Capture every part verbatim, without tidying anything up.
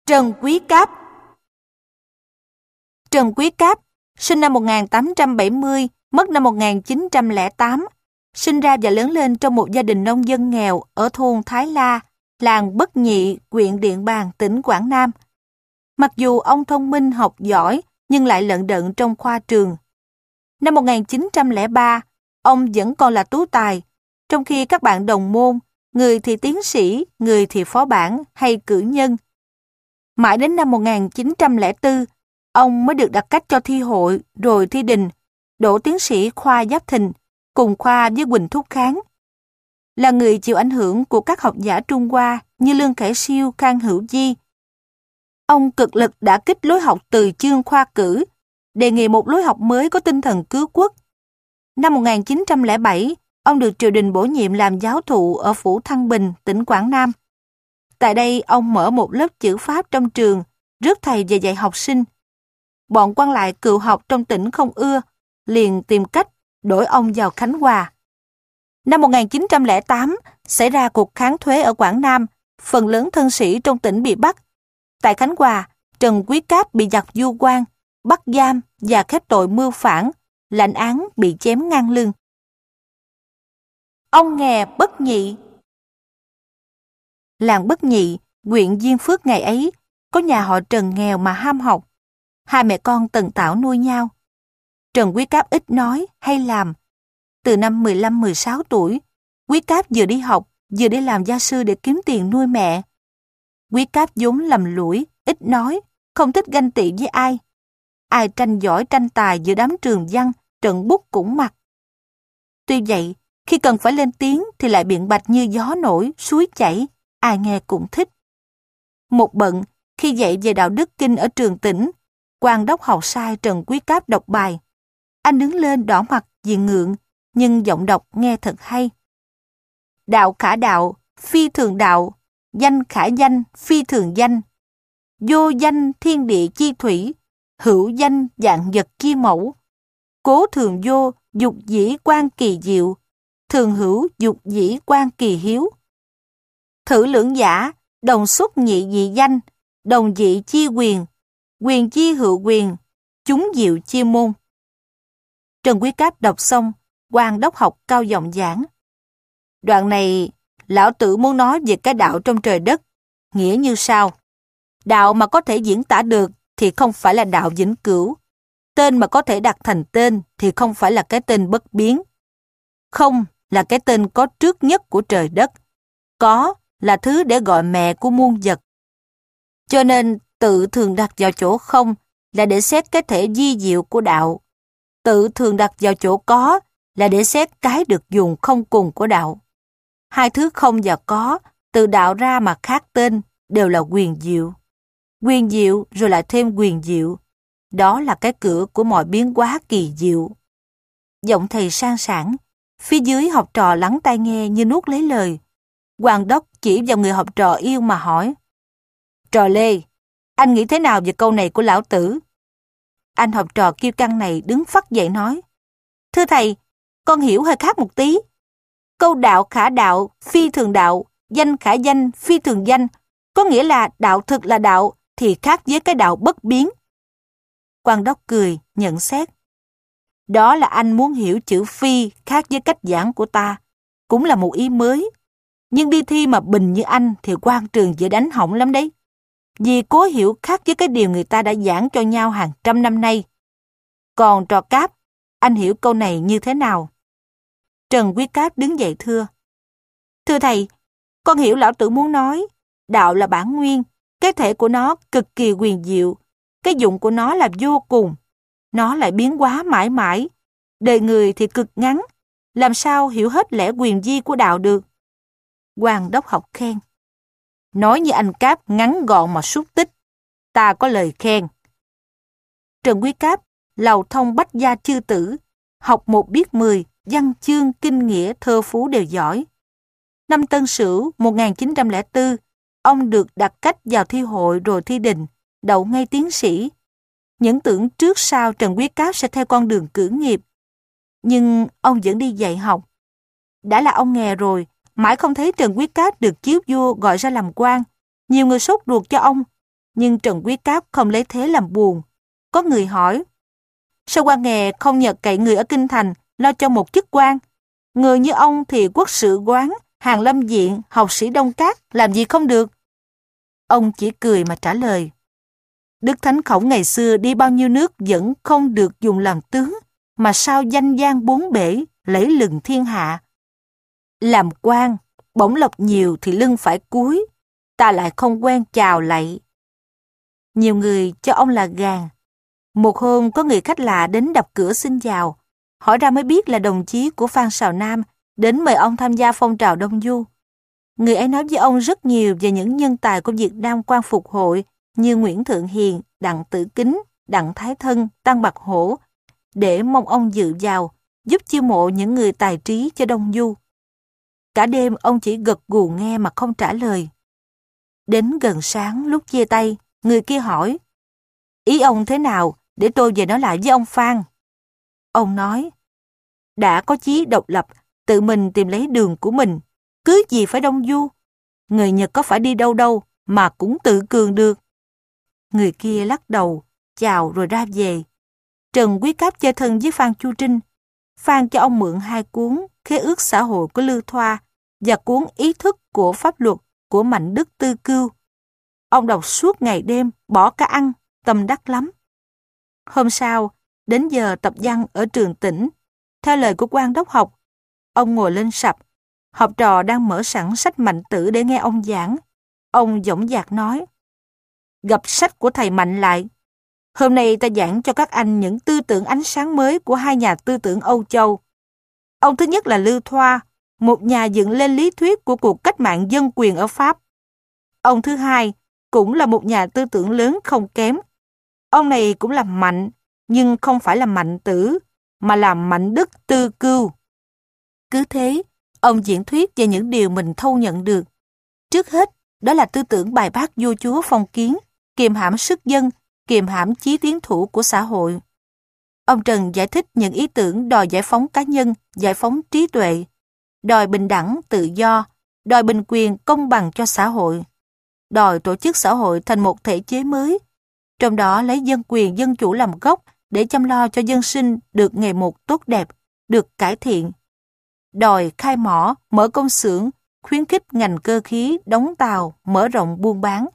Trần Quý Cáp. Trần Quý Cáp, sinh năm một nghìn tám trăm bảy mươi, mất năm một nghìn chín trăm lẻ tám, sinh ra và lớn lên trong một gia đình nông dân nghèo ở thôn Thái La, làng Bất Nhị, huyện Điện Bàn, tỉnh Quảng Nam. Mặc dù ông thông minh học giỏi, nhưng lại lận đận trong khoa trường. Năm một nghìn chín trăm lẻ ba, ông vẫn còn là tú tài, trong khi các bạn đồng môn, người thì tiến sĩ, người thì phó bản hay cử nhân. Mãi đến năm một nghìn chín trăm lẻ bốn, ông mới được đặt cách cho thi hội rồi thi đình, đỗ tiến sĩ khoa Giáp Thìn, cùng khoa với Huỳnh Thúc Kháng. Là người chịu ảnh hưởng của các học giả Trung Hoa như Lương Khải Siêu, Khang Hữu Di. Ông cực lực đả kích lối học từ chương khoa cử, đề nghị một lối học mới có tinh thần cứu quốc. Năm một nghìn chín trăm lẻ bảy, ông được triều đình bổ nhiệm làm giáo thụ ở Phủ Thăng Bình, tỉnh Quảng Nam. Tại đây, ông mở một lớp chữ Pháp trong trường, rước thầy về dạy học sinh. Bọn quan lại cựu học trong tỉnh không ưa, liền tìm cách đổi ông vào Khánh Hòa. Năm một nghìn chín trăm lẻ tám, xảy ra cuộc kháng thuế ở Quảng Nam, phần lớn thân sĩ trong tỉnh bị bắt. Tại Khánh Hòa, Trần Quý Cáp bị giặc du quan, bắt giam và khép tội mưu phản, lãnh án bị chém ngang lưng. Ông nghè Bất Nhị. Làng Bất Nhị, huyện Diên Phước ngày ấy, có nhà họ Trần nghèo mà ham học. Hai mẹ con tần tảo nuôi nhau. Trần Quý Cáp ít nói hay làm. Từ năm mười lăm mười sáu tuổi, Quý Cáp vừa đi học, vừa đi làm gia sư để kiếm tiền nuôi mẹ. Quý Cáp vốn lầm lũi, ít nói, không thích ganh tị với ai. Ai tranh giỏi tranh tài giữa đám trường văn, trận bút cũng mặc. Tuy vậy, khi cần phải lên tiếng thì lại biện bạch như gió nổi, suối chảy, ai nghe cũng thích. Một bận, khi dạy về đạo đức kinh ở trường tỉnh, quan đốc học sai Trần Quý Cáp đọc bài. Anh đứng lên đỏ mặt vì ngượng, nhưng giọng đọc nghe thật hay. Đạo khả đạo, phi thường đạo, danh khả danh, phi thường danh. Vô danh thiên địa chi thủy, hữu danh dạng vật chi mẫu. Cố thường vô, dục dĩ quan kỳ diệu, thường hữu dục dĩ quan kỳ hiếu. Thử lưỡng giả, đồng xuất nhị dị danh, đồng dị chi quyền, quyền chi hữu quyền, chúng diệu chi môn. Trần Quý Cáp đọc xong, quan đốc học cao giọng giảng. Đoạn này, lão tử muốn nói về cái đạo trong trời đất, nghĩa như sau. Đạo mà có thể diễn tả được thì không phải là đạo vĩnh cửu. Tên mà có thể đặt thành tên thì không phải là cái tên bất biến. Không là cái tên có trước nhất của trời đất. Có là thứ để gọi mẹ của muôn vật. Cho nên tự thường đặt vào chỗ không là để xét cái thể di diệu của đạo. Tự thường đặt vào chỗ có là để xét cái được dùng không cùng của đạo. Hai thứ không và có, từ đạo ra mà khác tên, đều là quyền diệu. Quyền diệu rồi lại thêm quyền diệu. Đó là cái cửa của mọi biến hóa kỳ diệu. Giọng thầy sang sảng, phía dưới học trò lắng tai nghe như nuốt lấy lời. Hoàng đốc chỉ vào người học trò yêu mà hỏi. Trò Lê, anh nghĩ thế nào về câu này của lão tử? Anh học trò kiêu căng này đứng phắt dậy nói. Thưa thầy, con hiểu hơi khác một tí. Câu đạo khả đạo, phi thường đạo, danh khả danh, phi thường danh, có nghĩa là đạo thực là đạo thì khác với cái đạo bất biến. Quan đốc cười, nhận xét. Đó là anh muốn hiểu chữ phi khác với cách giảng của ta, cũng là một ý mới. Nhưng đi thi mà bình như anh thì quan trường dễ đánh hỏng lắm đấy. Vì cố hiểu khác với cái điều người ta đã giảng cho nhau hàng trăm năm nay. Còn trò Cáp, anh hiểu câu này như thế nào? Trần Quý Cáp đứng dậy thưa. Thưa thầy, con hiểu lão tử muốn nói, đạo là bản nguyên, cái thể của nó cực kỳ huyền diệu, cái dụng của nó là vô cùng, nó lại biến hóa mãi mãi, đời người thì cực ngắn, làm sao hiểu hết lẽ quyền di của đạo được? Hoàng đốc học khen. Nói như anh Cáp ngắn gọn mà xúc tích, ta có lời khen. Trần Quý Cáp, lầu thông bách gia chư tử, học một biết mười, văn chương, kinh nghĩa, thơ phú đều giỏi. Năm Tân Sửu một nghìn chín trăm lẻ bốn, ông được đặt cách vào thi hội rồi thi đình, đậu ngay tiến sĩ. Những tưởng trước sau Trần Quý Cáp sẽ theo con đường cử nghiệp. Nhưng ông vẫn đi dạy học. Đã là ông nghè rồi, mãi không thấy Trần Quý Cáp được chiếu vua gọi ra làm quan. Nhiều người sốt ruột cho ông. Nhưng Trần Quý Cáp không lấy thế làm buồn. Có người hỏi, sao quan nghè không nhờ cậy người ở Kinh Thành lo cho một chức quan? Người như ông thì quốc sự quán, Hàn Lâm Viện, học sĩ Đông Các, làm gì không được? Ông chỉ cười mà trả lời, Đức Thánh Khổng ngày xưa đi bao nhiêu nước vẫn không được dùng làm tướng, mà sao danh gian bốn bể, lẫy lừng thiên hạ. Làm quan, bổng lộc nhiều thì lưng phải cúi, ta lại không quen chào lạy. Nhiều người cho ông là gàn. Một hôm có người khách lạ đến đập cửa xin chào, hỏi ra mới biết là đồng chí của Phan Sào Nam đến mời ông tham gia phong trào Đông Du. Người ấy nói với ông rất nhiều về những nhân tài của Việt Nam quan phục hội như Nguyễn Thượng Hiền, Đặng Tử Kính, Đặng Thái Thân, Tăng Bạc Hổ, để mong ông dự vào, giúp chiêu mộ những người tài trí cho Đông Du. Cả đêm ông chỉ gật gù nghe mà không trả lời. Đến gần sáng lúc chia tay, người kia hỏi, ý ông thế nào để tôi về nói lại với ông Phan? Ông nói, đã có chí độc lập, tự mình tìm lấy đường của mình, cứ gì phải Đông Du. Người Nhật có phải đi đâu đâu mà cũng tự cường được. Người kia lắc đầu, chào rồi ra về. Trần Quý Cáp chơi thân với Phan Chu Trinh. Phan cho ông mượn hai cuốn Khế ước xã hội của Lưu Thoa và cuốn Ý thức của pháp luật của Mạnh Đức Tư Cưu. Ông đọc suốt ngày đêm, bỏ cả ăn, tâm đắc lắm. Hôm sau, đến giờ tập văn ở trường tỉnh, theo lời của quan đốc học, ông ngồi lên sập. Học trò đang mở sẵn sách Mạnh Tử để nghe ông giảng. Ông dõng dạc nói, gặp sách của thầy Mạnh lại. Hôm nay ta giảng cho các anh những tư tưởng ánh sáng mới của hai nhà tư tưởng Âu Châu. Ông thứ nhất là Lưu Thoa, một nhà dựng lên lý thuyết của cuộc cách mạng dân quyền ở Pháp. Ông thứ hai cũng là một nhà tư tưởng lớn không kém. Ông này cũng là Mạnh, nhưng không phải là Mạnh Tử, mà là Mạnh Đức Tư Cưu. Cứ thế, ông diễn thuyết về những điều mình thâu nhận được. Trước hết, đó là tư tưởng bài bác vua chúa phong kiến, kiềm hãm sức dân, kiềm hãm chí tiến thủ của xã hội. Ông Trần giải thích những ý tưởng đòi giải phóng cá nhân, giải phóng trí tuệ, đòi bình đẳng, tự do, đòi bình quyền, công bằng cho xã hội, đòi tổ chức xã hội thành một thể chế mới, trong đó lấy dân quyền, dân chủ làm gốc để chăm lo cho dân sinh được ngày một tốt đẹp, được cải thiện. Đòi khai mỏ, mở công xưởng, khuyến khích ngành cơ khí, đóng tàu, mở rộng buôn bán.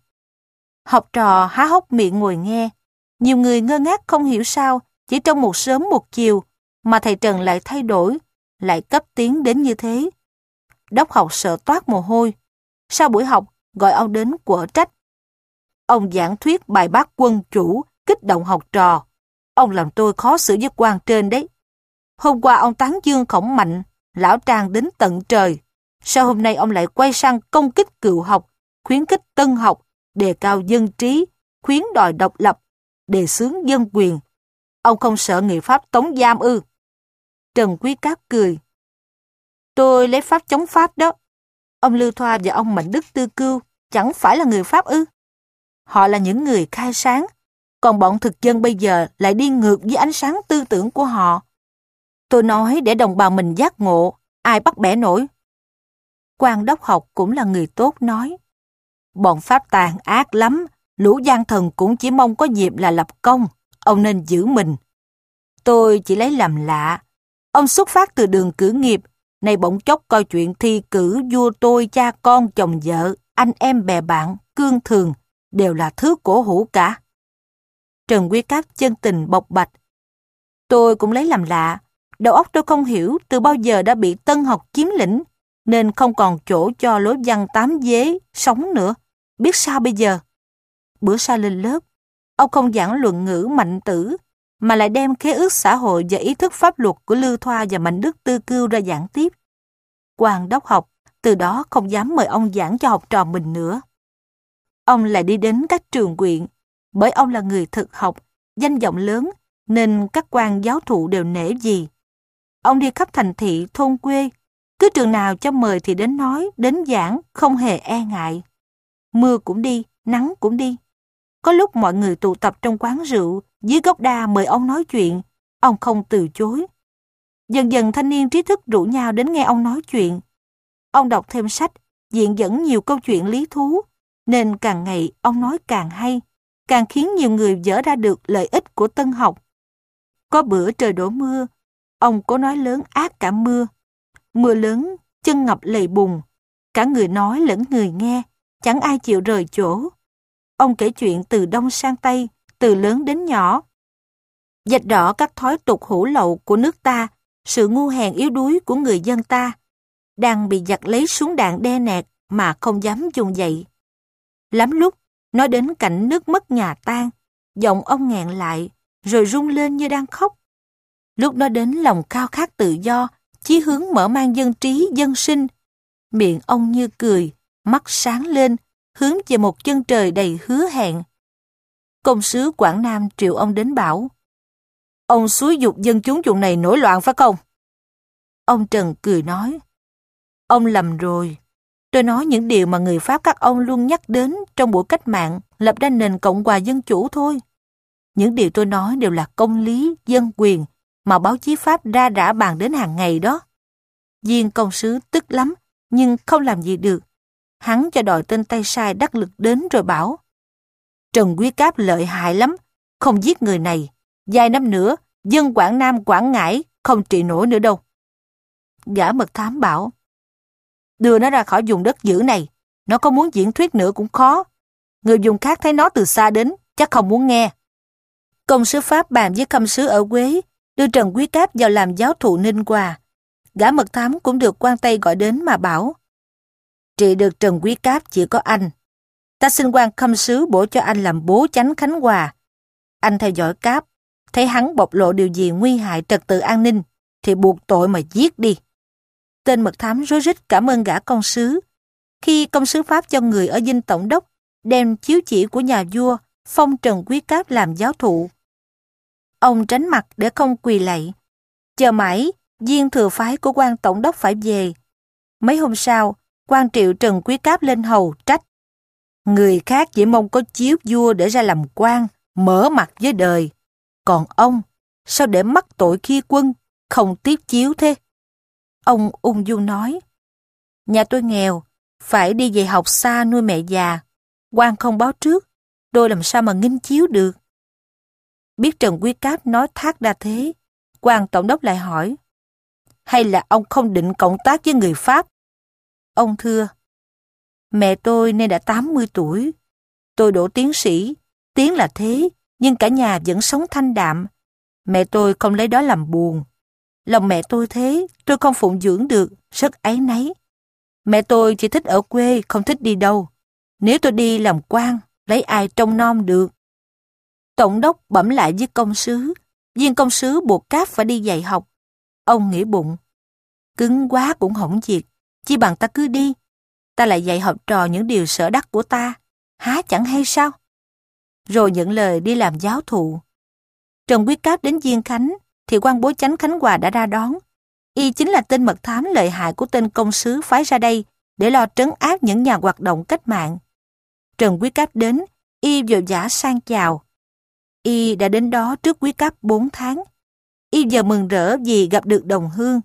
Học trò há hốc miệng ngồi nghe. Nhiều người ngơ ngác không hiểu sao, chỉ trong một sớm một chiều, mà thầy Trần lại thay đổi, lại cấp tiến đến như thế. Đốc học sợ toát mồ hôi. Sau buổi học, gọi ông đến quở trách. Ông giảng thuyết bài bác quân chủ, kích động học trò. Ông làm tôi khó xử với quan trên đấy. Hôm qua ông tán dương Khổng Mạnh, lão Trang đến tận trời. Sao hôm nay ông lại quay sang công kích cựu học, khuyến khích tân học, đề cao dân trí, khuyến đòi độc lập, đề xướng dân quyền. Ông không sợ nghị pháp tống giam ư? Trần Quý Cáp cười. Tôi lấy pháp chống Pháp đó. Ông Lưu Thoa và ông Mạnh Đức Tư Cưu chẳng phải là người Pháp ư? Họ là những người khai sáng, còn bọn thực dân bây giờ lại đi ngược với ánh sáng tư tưởng của họ. Tôi nói để đồng bào mình giác ngộ, ai bắt bẻ nổi. Quan đốc học cũng là người tốt nói. Bọn Pháp tàn ác lắm, lũ gian thần cũng chỉ mong có dịp là lập công, ông nên giữ mình. Tôi chỉ lấy làm lạ. Ông xuất phát từ đường cử nghiệp, nay bỗng chốc coi chuyện thi cử vua tôi, cha con, chồng vợ, anh em bè bạn, cương thường, đều là thứ cổ hủ cả. Trần Quý Cáp chân tình bộc bạch. Tôi cũng lấy làm lạ, đầu óc tôi không hiểu từ bao giờ đã bị tân học chiếm lĩnh, nên không còn chỗ cho lối văn tám vế sống nữa. Biết sao bây giờ? Bữa sau lên lớp, ông không giảng luận ngữ Mạnh Tử, mà lại đem khế ước xã hội và ý thức pháp luật của Lưu Thoa và Mạnh Đức Tư Cưu ra giảng tiếp. Quan đốc học từ đó không dám mời ông giảng cho học trò mình nữa. Ông lại đi đến các trường huyện, bởi ông là người thực học, danh vọng lớn, nên các quan giáo thụ đều nể gì. Ông đi khắp thành thị, thôn quê, cứ trường nào cho mời thì đến nói, đến giảng, không hề e ngại. Mưa cũng đi, nắng cũng đi. Có lúc mọi người tụ tập trong quán rượu, dưới gốc đa mời ông nói chuyện, ông không từ chối. Dần dần thanh niên trí thức rủ nhau đến nghe ông nói chuyện. Ông đọc thêm sách, viện dẫn nhiều câu chuyện lý thú, nên càng ngày ông nói càng hay, càng khiến nhiều người dỡ ra được lợi ích của tân học. Có bữa trời đổ mưa, ông cố nói lớn ác cả mưa. Mưa lớn, chân ngập lầy bùn, cả người nói lẫn người nghe, chẳng ai chịu rời chỗ. Ông kể chuyện từ đông sang tây, từ lớn đến nhỏ. Vạch rõ các thói tục hủ lậu của nước ta, sự ngu hèn yếu đuối của người dân ta, đang bị giặc lấy súng đạn đe nẹt mà không dám dùng dậy. Lắm lúc, nói đến cảnh nước mất nhà tan, giọng ông nghẹn lại, rồi rung lên như đang khóc. Lúc nói đến lòng khao khát tự do, chí hướng mở mang dân trí, dân sinh, miệng ông như cười, mắt sáng lên, hướng về một chân trời đầy hứa hẹn. Công sứ Quảng Nam triệu ông đến bảo: "Ông xúi giục dân chúng vùng này nổi loạn phải không?" Ông Trần cười nói: "Ông lầm rồi. Tôi nói những điều mà người Pháp các ông luôn nhắc đến trong buổi cách mạng lập ra nền Cộng hòa Dân Chủ thôi. Những điều tôi nói đều là công lý, dân quyền mà báo chí Pháp ra rã bàn đến hàng ngày đó." Viên công sứ tức lắm, nhưng không làm gì được. Hắn cho đòi tên tay sai đắc lực đến rồi bảo: "Trần Quý Cáp lợi hại lắm, không giết người này. Vài năm nữa, dân Quảng Nam Quảng Ngãi không trị nổi nữa đâu." Gã mật thám bảo: "Đưa nó ra khỏi vùng đất dữ này, nó có muốn diễn thuyết nữa cũng khó. Người vùng khác thấy nó từ xa đến, chắc không muốn nghe." Công sứ Pháp bàn với khâm sứ ở Quế, đưa Trần Quý Cáp vào làm giáo thụ Ninh Hòa. Gã mật thám cũng được quan Tây gọi đến mà bảo: "Trị được Trần Quý Cáp chỉ có anh. Ta xin quan khâm sứ bổ cho anh làm bố chánh Khánh Hòa. Anh theo dõi Cáp, thấy hắn bộc lộ điều gì nguy hại trật tự an ninh, thì buộc tội mà giết đi." Tên mật thám rối rít cảm ơn gã công sứ. Khi công sứ Pháp cho người ở dinh tổng đốc đem chiếu chỉ của nhà vua phong Trần Quý Cáp làm giáo thụ, ông tránh mặt để không quỳ lạy. Chờ mãi, viên thừa phái của quan tổng đốc phải về. Mấy hôm sau, quan triệu Trần Quý Cáp lên hầu trách: "Người khác chỉ mong có chiếu vua để ra làm quan, mở mặt với đời. Còn ông, sao để mắc tội khi quân, không tiếp chiếu thế?" Ông ung dung nói: "Nhà tôi nghèo, phải đi về học xa nuôi mẹ già. Quan không báo trước, tôi làm sao mà nghinh chiếu được?" Biết Trần Quý Cáp nói thác ra thế, quan tổng đốc lại hỏi: "Hay là ông không định cộng tác với người Pháp?" Ông thưa: "Mẹ tôi nay đã tám mươi tuổi. Tôi đỗ tiến sĩ, tiếng là thế, nhưng cả nhà vẫn sống thanh đạm. Mẹ tôi không lấy đó làm buồn. Lòng mẹ tôi thế, tôi không phụng dưỡng được, rất áy náy. Mẹ tôi chỉ thích ở quê, không thích đi đâu. Nếu tôi đi làm quan, lấy ai trông nom được?" Tổng đốc bẩm lại với công sứ. Viên công sứ buộc Cáp phải đi dạy học. Ông nghĩ bụng: cứng quá cũng hỏng việc, chi bằng ta cứ đi. Ta lại dạy học trò những điều sở đắc của ta, há chẳng hay sao? Rồi nhận lời đi làm giáo thụ. Trần Quý Cáp đến Diên Khánh, thì quan bố chánh Khánh Hòa đã ra đón. Y chính là tên mật thám lợi hại của tên công sứ phái ra đây để lo trấn áp những nhà hoạt động cách mạng. Trần Quý Cáp đến, y vội vã sang chào. Y đã đến đó trước Quý Cáp bốn tháng. Y giờ mừng rỡ vì gặp được đồng hương.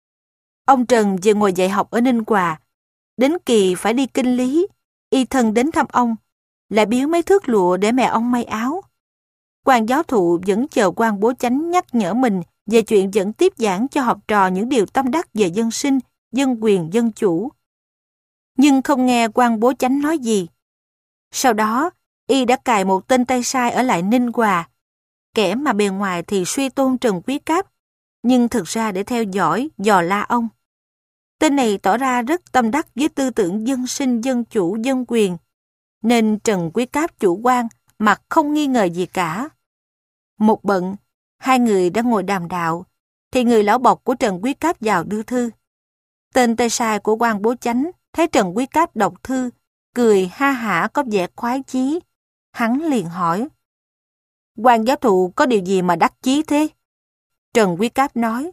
Ông Trần về ngồi dạy học ở Ninh Hòa. Đến kỳ phải đi kinh lý, y thân đến thăm ông, lại biếu mấy thước lụa để mẹ ông may áo. Quan giáo thụ vẫn chờ quan bố chánh nhắc nhở mình về chuyện vẫn tiếp giảng cho học trò những điều tâm đắc về dân sinh, dân quyền, dân chủ. Nhưng không nghe quan bố chánh nói gì. Sau đó, y đã cài một tên tay sai ở lại Ninh Hòa, kẻ mà bề ngoài thì suy tôn Trần Quý Cáp, nhưng thực ra để theo dõi, dò la ông. Tên này tỏ ra rất tâm đắc với tư tưởng dân sinh, dân chủ, dân quyền, nên Trần Quý Cáp chủ quan mà không nghi ngờ gì cả. Một bận, hai người đang ngồi đàm đạo, thì người lão bọc của Trần Quý Cáp vào đưa thư. Tên tay sai của quan bố chánh thấy Trần Quý Cáp đọc thư, cười ha hả có vẻ khoái chí. Hắn liền hỏi: "Quan giáo thụ có điều gì mà đắc chí thế?" Trần Quý Cáp nói: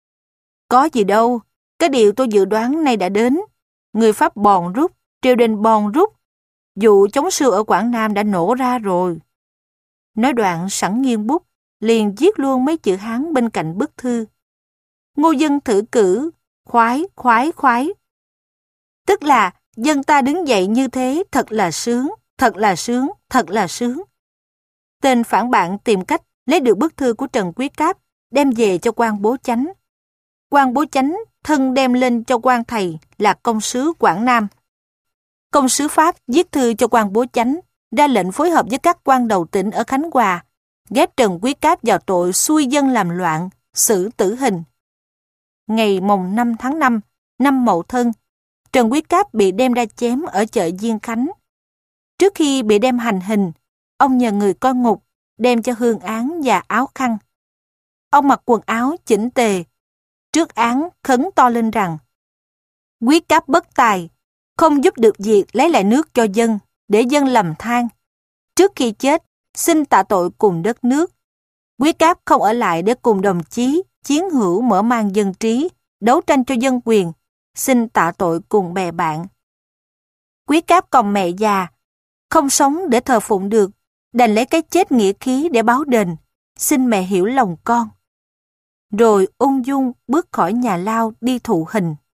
"Có gì đâu, cái điều tôi dự đoán nay đã đến. Người Pháp bòn rút, triều đình bòn rút. Vụ chống sư ở Quảng Nam đã nổ ra rồi." Nói đoạn sẵn nghiêng bút, liền viết luôn mấy chữ Hán bên cạnh bức thư: "Ngô dân thử cử, khoái, khoái, khoái." Tức là dân ta đứng dậy như thế thật là sướng, thật là sướng, thật là sướng. Tên phản bạn tìm cách lấy được bức thư của Trần Quý Cáp, đem về cho quan bố chánh. Quan bố chánh thân đem lên cho quan thầy là công sứ Quảng Nam. Công sứ Pháp viết thư cho quan bố chánh, ra lệnh phối hợp với các quan đầu tỉnh ở Khánh Hòa, ghép Trần Quý Cáp vào tội xuôi dân làm loạn, xử tử hình. Ngày mồng năm tháng năm, năm Mậu Thân, Trần Quý Cáp bị đem ra chém ở chợ Diên Khánh. Trước khi bị đem hành hình, ông nhờ người coi ngục đem cho hương án và áo khăn. Ông mặc quần áo chỉnh tề, trước án khấn to lên rằng: Quý Cáp bất tài, không giúp được việc lấy lại nước cho dân, để dân lầm than. Trước khi chết, xin tạ tội cùng đất nước. Quý Cáp không ở lại để cùng đồng chí, chiến hữu mở mang dân trí, đấu tranh cho dân quyền, xin tạ tội cùng bè bạn. Quý Cáp còn mẹ già, không sống để thờ phụng được, đành lấy cái chết nghĩa khí để báo đền, xin mẹ hiểu lòng con. Rồi ung dung bước khỏi nhà lao đi thụ hình.